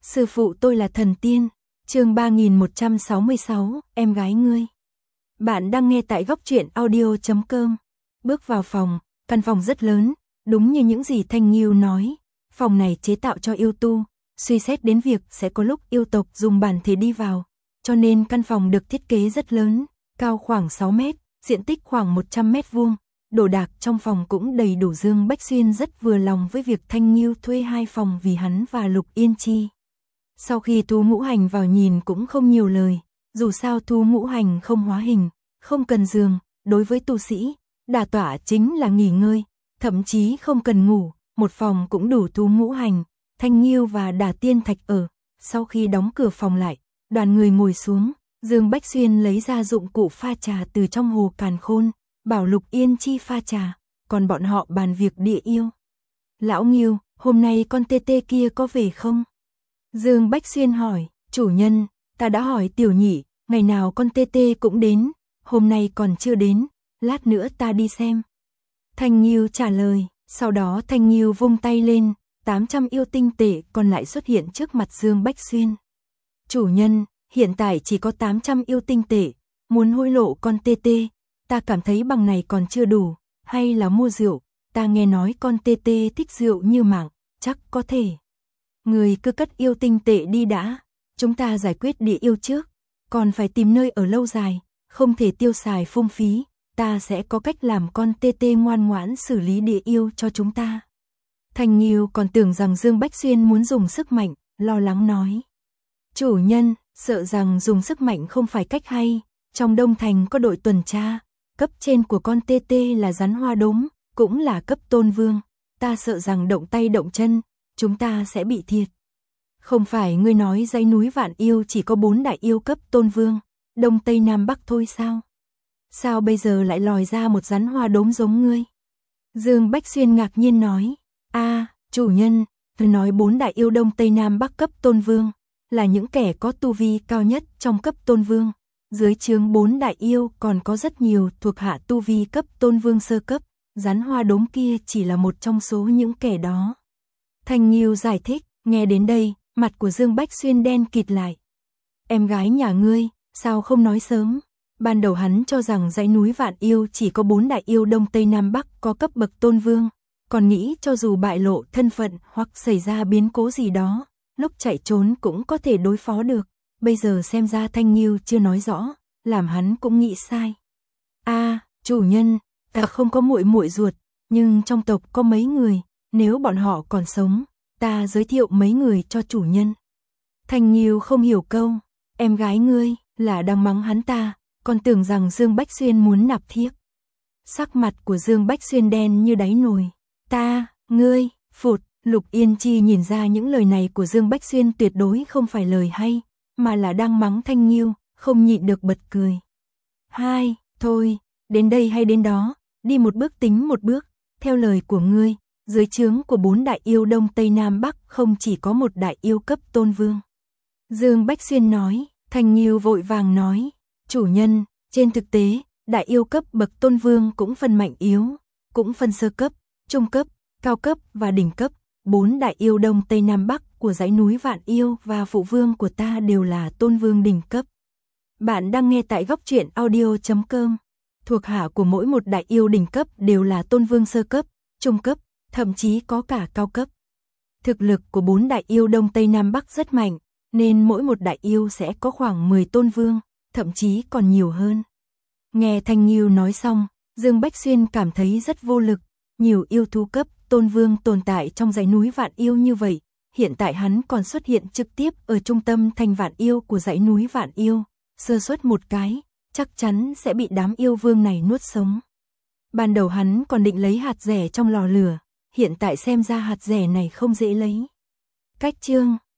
Sư phụ tôi là thần tiên. Chương 3166, em gái ngươi. Bạn đang nghe tại góc truyện audio.com. Bước vào phòng, căn phòng rất lớn, đúng như những gì Thanh Nghiêu nói. Phòng này chế tạo cho yêu tu, suy xét đến việc sẽ có lúc yêu tộc dùng bản thể đi vào, cho nên căn phòng được thiết kế rất lớn, cao khoảng 6 mét, diện tích khoảng 100 mét vuông. Đồ đạc trong phòng cũng đầy đủ. Dương Bách Xuyên rất vừa lòng với việc Thanh Nghiêu thuê 2 phòng vì hắn và Lục Yên Chi. Sau khi Thu Ngũ Hành vào nhìn cũng không nhiều lời, dù sao Thu Ngũ Hành không hóa hình, không cần giường, đối với tu sĩ, đả tọa chính là nghỉ ngơi, thậm chí không cần ngủ, một phòng cũng đủ Thu Ngũ Hành, Thanh Nghiêu và Đả Tiên Thạch ở. Sau khi đóng cửa phòng lại, đoàn người ngồi xuống, Dương Bách Xuyên lấy ra dụng cụ pha trà từ trong hồ càn khôn, bảo Lục Yên Chi pha trà, còn bọn họ bàn việc địa yêu. Lão Nghiêu, hôm nay con tê tê kia có về không? Dương Bách Xuyên hỏi. Chủ nhân, ta đã hỏi Tiểu Nhị, ngày nào con tê tê cũng đến, hôm nay còn chưa đến, lát nữa ta đi xem. Thanh Nghiêu trả lời, sau đó Thanh Nghiêu vung tay lên, 800 yêu tinh tệ còn lại xuất hiện trước mặt Dương Bách Xuyên. Chủ nhân, hiện tại chỉ có 800 yêu tinh tệ, muốn hối lộ con tê tê, ta cảm thấy bằng này còn chưa đủ, hay là mua rượu, ta nghe nói con tê tê thích rượu như mạng, chắc có thể. Người cứ cất yêu tinh tệ đi đã, chúng ta giải quyết địa yêu trước, còn phải tìm nơi ở lâu dài, không thể tiêu xài phung phí, ta sẽ có cách làm con tê tê ngoan ngoãn xử lý địa yêu cho chúng ta. Thanh Nghiêu còn tưởng rằng Dương Bách Xuyên muốn dùng sức mạnh, lo lắng nói. Chủ nhân, sợ rằng dùng sức mạnh không phải cách hay, trong Đông Thành có đội tuần tra, cấp trên của con tê tê là Rắn Hoa Đốm, cũng là cấp tôn vương, ta sợ rằng động tay động chân, chúng ta sẽ bị thiệt. Không phải ngươi nói dãy núi Vạn Yêu chỉ có 4 đại yêu cấp tôn vương, Đông Tây Nam Bắc thôi sao? Sao bây giờ lại lòi ra một Rắn Hoa Đốm giống ngươi? Dương Bách Xuyên ngạc nhiên nói, chủ nhân, tôi nói 4 đại yêu Đông Tây Nam Bắc cấp tôn vương, là những kẻ có tu vi cao nhất trong cấp tôn vương. Dưới trướng 4 đại yêu còn có rất nhiều thuộc hạ tu vi cấp tôn vương sơ cấp, Rắn Hoa Đốm kia chỉ là một trong số những kẻ đó. Thanh Nghiêu giải thích, nghe đến đây, mặt của Dương Bách Xuyên đen kịt lại. Em gái nhà ngươi, sao không nói sớm? Ban đầu hắn cho rằng dãy núi Vạn Yêu chỉ có 4 đại yêu Đông Tây Nam Bắc có cấp bậc tôn vương, còn nghĩ cho dù bại lộ thân phận hoặc xảy ra biến cố gì đó, lúc chạy trốn cũng có thể đối phó được. Bây giờ xem ra Thanh Nghiêu chưa nói rõ, làm hắn cũng nghĩ sai. Chủ nhân, ta không có muội muội ruột, nhưng trong tộc có mấy người, nếu bọn họ còn sống, ta giới thiệu mấy người cho chủ nhân. Thanh Nghiêu không hiểu câu, em gái ngươi là đang mắng hắn ta, còn tưởng rằng Dương Bách Xuyên muốn nạp thiếp. Sắc mặt của Dương Bách Xuyên đen như đáy nồi. Ngươi, phụt. Lục Yên Chi nhìn ra những lời này của Dương Bách Xuyên tuyệt đối không phải lời hay, mà là đang mắng Thanh Nghiêu, không nhịn được bật cười. Thôi, đến đây hay đến đó, đi một bước tính một bước, theo lời của ngươi, dưới trướng của 4 đại yêu Đông Tây Nam Bắc không chỉ có một đại yêu cấp tôn vương. Dương Bách Xuyên nói. Thanh Nghiêu vội vàng nói, chủ nhân, trên thực tế, đại yêu cấp bậc tôn vương cũng phân mạnh yếu, cũng phân sơ cấp, trung cấp, cao cấp và đỉnh cấp. 4 đại yêu Đông Tây Nam Bắc của dãy núi Vạn Yêu và phụ vương của ta đều là tôn vương đỉnh cấp. Bạn đang nghe tại góc truyện audio.com. Thuộc hạ của mỗi một đại yêu đỉnh cấp đều là tôn vương sơ cấp, trung cấp, thậm chí có cả cao cấp. Thực lực của 4 đại yêu Đông Tây Nam Bắc rất mạnh, nên mỗi một đại yêu sẽ có khoảng 10 tôn vương, thậm chí còn nhiều hơn. Nghe Thanh Nghiêu nói xong, Dương Bách Xuyên cảm thấy rất vô lực, nhiều yêu thú cấp tôn vương tồn tại trong dãy núi Vạn Yêu như vậy, hiện tại hắn còn xuất hiện trực tiếp ở trung tâm thành Vạn Yêu của dãy núi Vạn Yêu, sơ suất một cái, chắc chắn sẽ bị đám yêu vương này nuốt sống. Ban đầu hắn còn định lấy hạt rẻ trong lò lửa, hiện tại xem ra hạt rẻ này không dễ lấy. Cách chương